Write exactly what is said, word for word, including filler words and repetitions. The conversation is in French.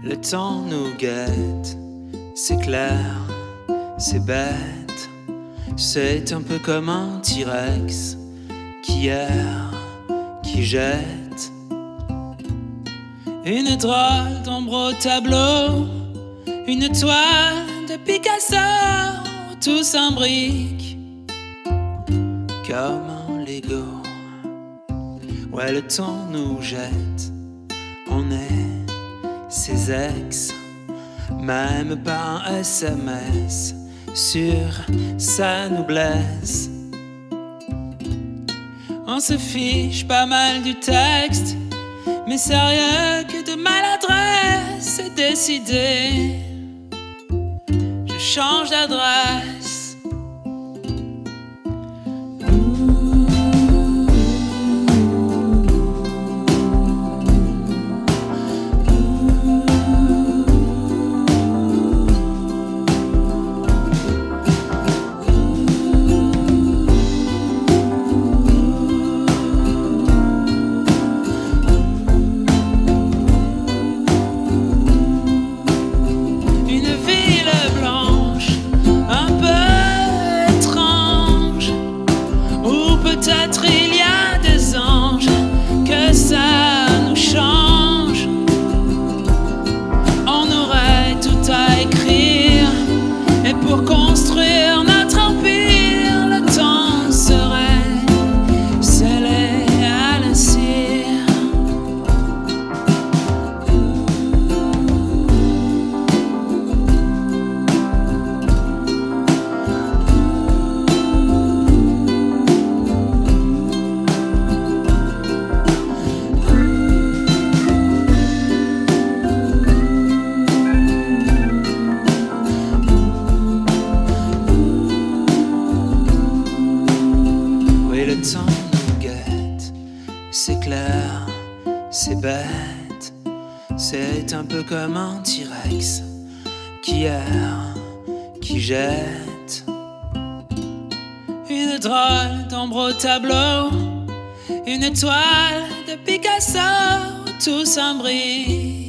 Le temps nous guette, c'est clair, c'est bête. C'est un peu comme un T-Rex qui erre, qui jette une drôle d'ombre au tableau, une toile de Picasso, tout s'imbrique comme un Lego. Ouais, le temps nous jette, on est ses ex, même pas un S M S, sur ça nous blesse. On se fiche pas mal du texte, mais sérieux que de maladresse, c'est décidé. Je change d'adresse. Peut-être il y a des anges que ça nous change. On aurait tout à écrire, et pour construire notre empire, le temps serait scellé à la cire. Le temps nous guette, c'est clair, c'est bête. C'est un peu comme un T-Rex qui erre, qui jette une drôle d'ombre au tableau, une toile de Picasso, tout s'imbrique